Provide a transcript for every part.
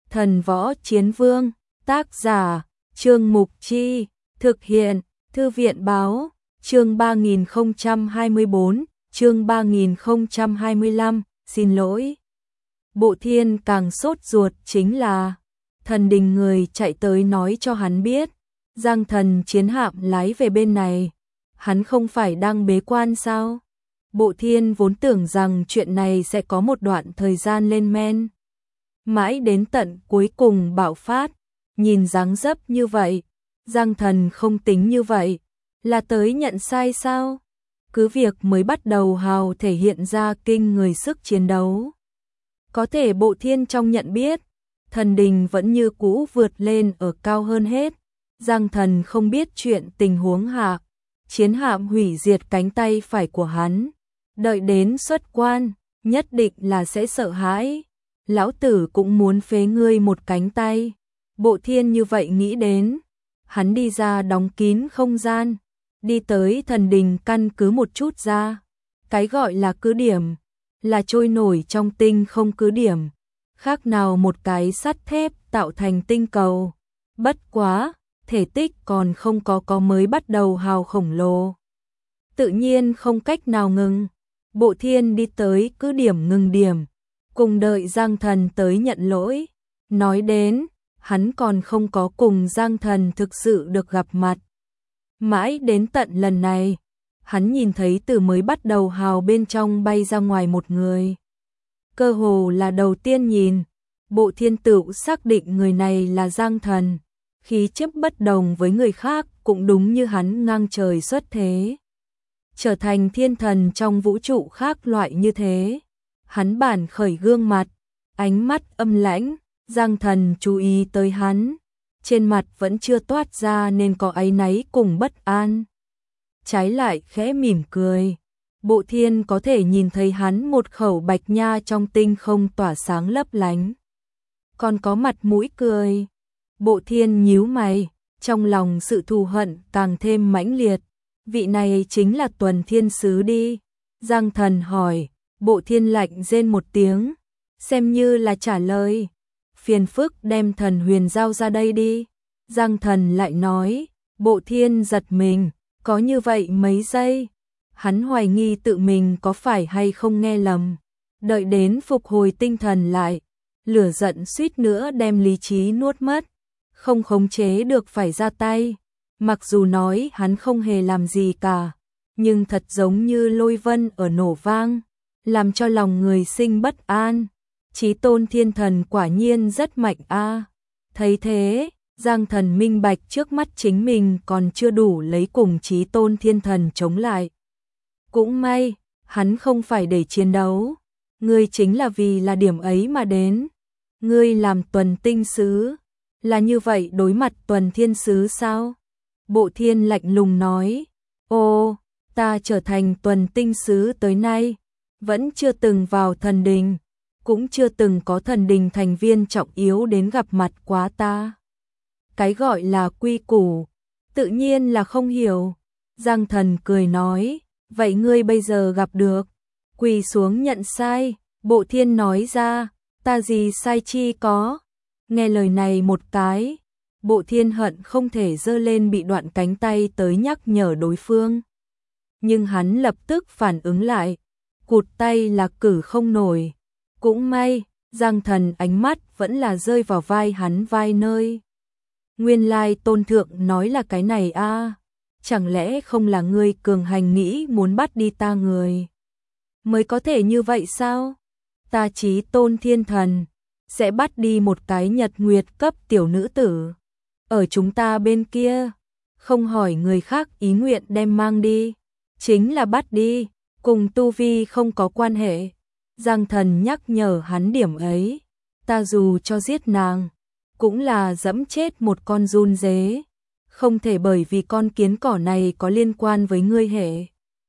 Thần Võ Chiến Vương, tác giả, Trương Mục Chi, thực hiện, Thư viện Báo, chương 3024, chương 3025, xin lỗi. Bộ Thiên càng sốt ruột chính là, Thần Đình người chạy tới nói cho hắn biết, Giang Thần chiến hạm lái về bên này, hắn không phải đang bế quan sao? Bộ Thiên vốn tưởng rằng chuyện này sẽ có một đoạn thời gian lên men. Mãi đến tận cuối cùng bạo phát, nhìn dáng dấp như vậy, Giang Thần không tính như vậy, là tới nhận sai sao? Cứ việc mới bắt đầu hào thể hiện ra kinh người sức chiến đấu. Có thể Bộ Thiên trong nhận biết, Thần Đình vẫn như cũ vượt lên ở cao hơn hết. Giang Thần không biết chuyện tình huống hạ, chiến hạm hủy diệt cánh tay phải của hắn. Đợi đến xuất quan, nhất định là sẽ sợ hãi. Lão tử cũng muốn phế ngươi một cánh tay. Bộ Thiên như vậy nghĩ đến. Hắn đi ra đóng kín không gian, đi tới Thần Đình căn cứ một chút ra. Cái gọi là cứ điểm, là trôi nổi trong tinh không cứ điểm. Khác nào một cái sắt thép tạo thành tinh cầu. Bất quá, thể tích còn không có mới bắt đầu hào khổng lồ. Tự nhiên không cách nào ngừng. Bộ Thiên đi tới cứ điểm ngừng điểm, cùng đợi Giang Thần tới nhận lỗi. Nói đến, hắn còn không có cùng Giang Thần thực sự được gặp mặt. Mãi đến tận lần này, hắn nhìn thấy từ mới bắt đầu hào bên trong bay ra ngoài một người. Cơ hồ là đầu tiên nhìn, Bộ Thiên tự xác định người này là Giang Thần. Khí chất bất đồng với người khác cũng đúng như hắn ngang trời xuất thế. Trở thành thiên thần trong vũ trụ khác loại như thế. Hắn bản khởi gương mặt, ánh mắt âm lãnh, Giang Thần chú ý tới hắn. Trên mặt vẫn chưa toát ra nên có áy náy cùng bất an. Trái lại khẽ mỉm cười. Bộ Thiên có thể nhìn thấy hắn một khẩu bạch nha trong tinh không tỏa sáng lấp lánh. Còn có mặt mũi cười. Bộ Thiên nhíu mày, trong lòng sự thù hận càng thêm mãnh liệt. Vị này chính là Tuần Thiên Sứ đi. Giang Thần hỏi, Bộ Thiên lạnh rên một tiếng, xem như là trả lời. Phiền phức đem Thần Huyền giao ra đây đi. Giang Thần lại nói, Bộ Thiên giật mình, có như vậy mấy giây. Hắn hoài nghi tự mình có phải hay không nghe lầm. Đợi đến phục hồi tinh thần lại, lửa giận suýt nữa đem lý trí nuốt mất. Không khống chế được phải ra tay. Mặc dù nói hắn không hề làm gì cả, nhưng thật giống như lôi vân ở nổ vang, làm cho lòng người sinh bất an. Chí tôn thiên thần quả nhiên rất mạnh a. Thấy thế, Giang Thần minh bạch trước mắt chính mình còn chưa đủ lấy cùng chí tôn thiên thần chống lại. Cũng may, hắn không phải để chiến đấu. Ngươi chính là vì là điểm ấy mà đến. Ngươi làm Tuần Tinh Sứ, là như vậy đối mặt Tuần Thiên Sứ sao? Bộ Thiên lạnh lùng nói, ô, ta trở thành Tuần Tinh Sứ tới nay, vẫn chưa từng vào thần đình, cũng chưa từng có thần đình thành viên trọng yếu đến gặp mặt quá ta. Cái gọi là quy củ, tự nhiên là không hiểu. Giang Thần cười nói, vậy ngươi bây giờ gặp được, quỳ xuống nhận sai. Bộ Thiên nói ra, ta gì sai chi có. Nghe lời này một cái, Bộ Thiên hận không thể giơ lên bị đoạn cánh tay tới nhắc nhở đối phương. Nhưng hắn lập tức phản ứng lại, cụt tay là cử không nổi. Cũng may, Giang Thần ánh mắt vẫn là rơi vào vai hắn vai nơi. Nguyên lai Tôn Thượng nói là cái này a, chẳng lẽ không là ngươi cường hành nghĩ muốn bắt đi ta người? Mới có thể như vậy sao? Ta Chí Tôn Thiên Thần sẽ bắt đi một cái nhật nguyệt cấp tiểu nữ tử. Ở chúng ta bên kia, không hỏi người khác ý nguyện đem mang đi, chính là bắt đi, cùng tu vi không có quan hệ. Giang Thần nhắc nhở hắn điểm ấy, ta dù cho giết nàng, cũng là dẫm chết một con giun dế, không thể bởi vì con kiến cỏ này có liên quan với ngươi hệ.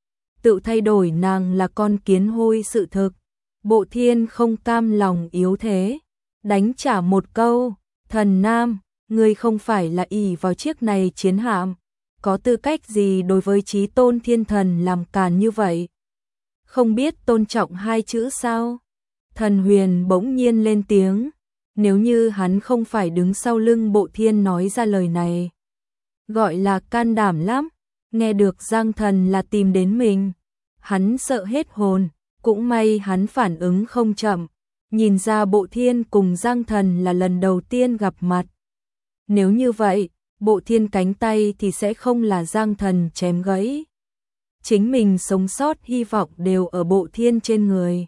Tự thay đổi nàng là con kiến hôi sự thực. Bộ Thiên không cam lòng yếu thế, đánh trả một câu, Thần Nam, ngươi không phải là ỷ vào chiếc này chiến hạm, có tư cách gì đối với Chí Tôn Thiên Thần làm càn như vậy? Không biết tôn trọng hai chữ sao? Thần Huyền bỗng nhiên lên tiếng, Nếu như hắn không phải đứng sau lưng Bộ Thiên nói ra lời này, gọi là can đảm lắm. Nghe được Giang Thần là tìm đến mình, hắn sợ hết hồn, cũng may hắn phản ứng không chậm, nhìn ra Bộ Thiên cùng Giang Thần là lần đầu tiên gặp mặt. Nếu như vậy, Bộ Thiên cánh tay thì sẽ không là Giang Thần chém gãy. Chính mình sống sót hy vọng đều ở Bộ Thiên trên người.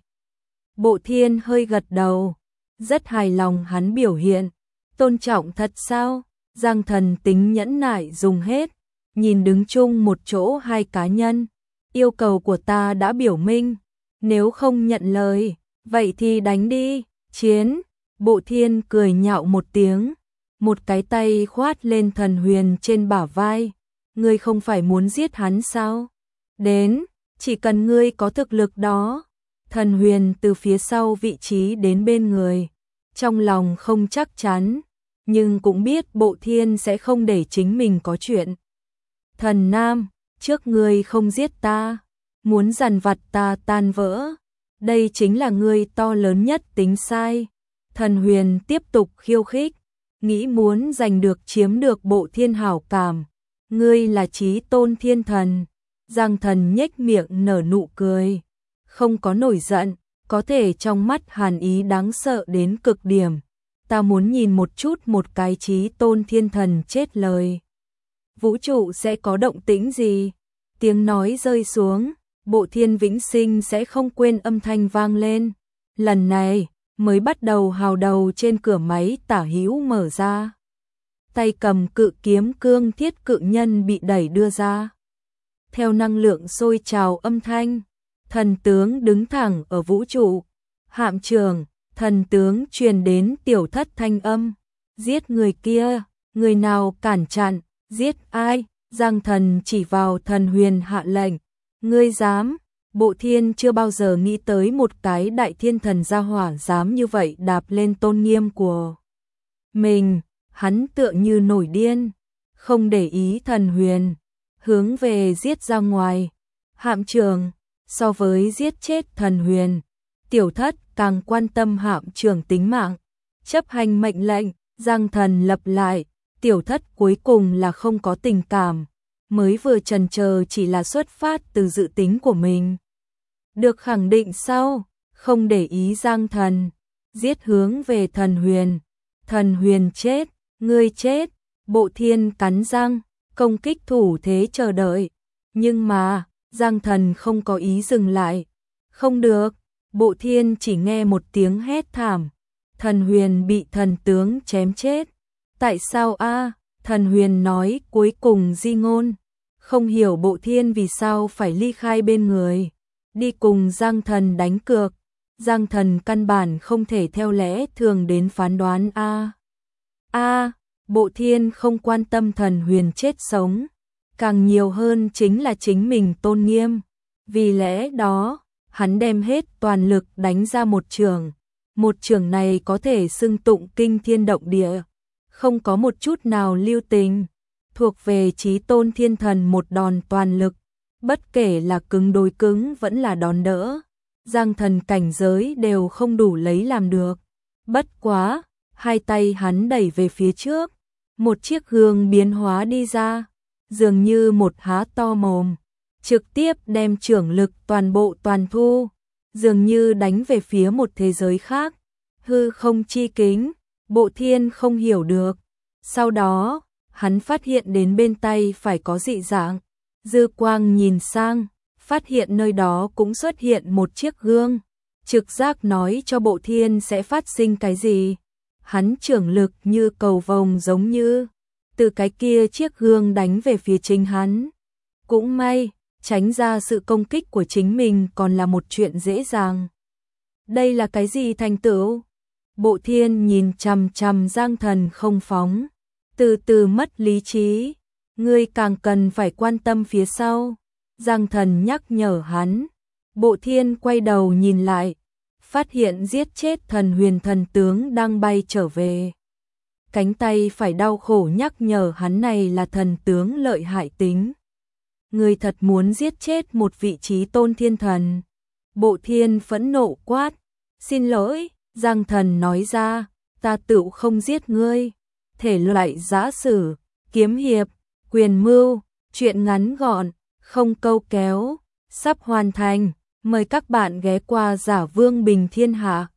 Bộ Thiên hơi gật đầu, rất hài lòng hắn biểu hiện. Tôn trọng thật sao? Giang Thần tính nhẫn nại dùng hết, nhìn đứng chung một chỗ hai cá nhân. Yêu cầu của ta đã biểu minh, nếu không nhận lời, vậy thì đánh đi, chiến. Bộ Thiên cười nhạo một tiếng, một cái tay khoát lên Thần Huyền trên bả vai. Ngươi không phải muốn giết hắn sao? Đến, chỉ cần ngươi có thực lực đó. Thần Huyền từ phía sau vị trí đến bên người, trong lòng không chắc chắn, nhưng cũng biết Bộ Thiên sẽ không để chính mình có chuyện. Thần Nam, trước ngươi không giết ta, muốn dằn vặt ta tan vỡ, đây chính là ngươi to lớn nhất tính sai. Thần Huyền tiếp tục khiêu khích, nghĩ muốn giành được chiếm được Bộ Thiên hảo cảm. Ngươi là chí tôn thiên thần. Giang Thần nhếch miệng nở nụ cười, không có nổi giận, có thể trong mắt hàn ý đáng sợ đến cực điểm. Ta muốn nhìn một chút một cái chí tôn thiên thần chết lời, vũ trụ sẽ có động tĩnh gì? Tiếng nói rơi xuống, Bộ Thiên vĩnh sinh sẽ không quên âm thanh vang lên. Lần này mới bắt đầu hào đầu trên cửa máy tả hữu mở ra. Tay cầm cự kiếm cương thiết cự nhân bị đẩy đưa ra. Theo năng lượng sôi trào âm thanh, thần tướng đứng thẳng ở vũ trụ. Hạm trường, thần tướng truyền đến tiểu thất thanh âm. Giết người kia, người nào cản chặn, giết ai? Giang Thần chỉ vào Thần Huyền hạ lệnh. Ngươi dám? Bộ Thiên chưa bao giờ nghĩ tới một cái đại thiên thần gia hỏa dám như vậy đạp lên tôn nghiêm của mình. Hắn tựa như nổi điên, không để ý Thần Huyền, hướng về giết ra ngoài. Hạm trường, so với giết chết Thần Huyền, tiểu thất càng quan tâm hạm trường tính mạng. Chấp hành mệnh lệnh, Giang Thần lập lại, tiểu thất cuối cùng là không có tình cảm, mới vừa chần chờ chỉ là xuất phát từ dự tính của mình. Được khẳng định sau, không để ý Giang Thần, giết hướng về Thần Huyền. Thần Huyền chết, ngươi chết. Bộ Thiên cắn răng, công kích thủ thế chờ đợi. Nhưng mà, Giang Thần không có ý dừng lại. Không được, Bộ Thiên chỉ nghe một tiếng hét thảm. Thần Huyền bị thần tướng chém chết. Tại sao a? Thần Huyền nói cuối cùng di ngôn. Không hiểu Bộ Thiên vì sao phải ly khai bên người, đi cùng Giang Thần đánh cược. Giang Thần căn bản không thể theo lẽ thường đến phán đoán a. Bộ Thiên không quan tâm Thần Huyền chết sống, càng nhiều hơn chính là chính mình tôn nghiêm. Vì lẽ đó, hắn đem hết toàn lực đánh ra một chưởng. Một chưởng này có thể xưng tụng kinh thiên động địa, không có một chút nào lưu tình, thuộc về chí tôn thiên thần một đòn toàn lực, bất kể là cứng đối cứng vẫn là đòn đỡ. Giang Thần cảnh giới đều không đủ lấy làm được. Bất quá, hai tay hắn đẩy về phía trước, một chiếc gương biến hóa đi ra, dường như một há to mồm, trực tiếp đem chưởng lực toàn bộ toàn thu, dường như đánh về phía một thế giới khác. Hư không chi kính, Bộ Thiên không hiểu được. Sau đó, hắn phát hiện đến bên tay phải có dị dạng, dư quang nhìn sang, phát hiện nơi đó cũng xuất hiện một chiếc gương. Trực giác nói cho Bộ Thiên sẽ phát sinh cái gì. Hắn chưởng lực như cầu vồng giống như từ cái kia chiếc gương đánh về phía chính hắn. Cũng may, tránh ra sự công kích của chính mình còn là một chuyện dễ dàng. Đây là cái gì thành tựu? Bộ Thiên nhìn chằm chằm Giang Thần không phóng, từ từ mất lý trí. Ngươi càng cần phải quan tâm phía sau. Giang Thần nhắc nhở hắn. Bộ Thiên quay đầu nhìn lại, phát hiện giết chết Thần Huyền thần tướng đang bay trở về. Cánh tay phải đau khổ nhắc nhở hắn này là thần tướng lợi hại tính. Ngươi thật muốn giết chết một vị trí tôn thiên thần. Bộ Thiên phẫn nộ quát. Xin lỗi, Giang Thần nói ra, ta tựu không giết ngươi. Thể loại giã sử, kiếm hiệp, quyền mưu, truyện ngắn gọn, không câu kéo, sắp hoàn thành. Mời các bạn ghé qua Giả Vương Bình Thiên Hạ.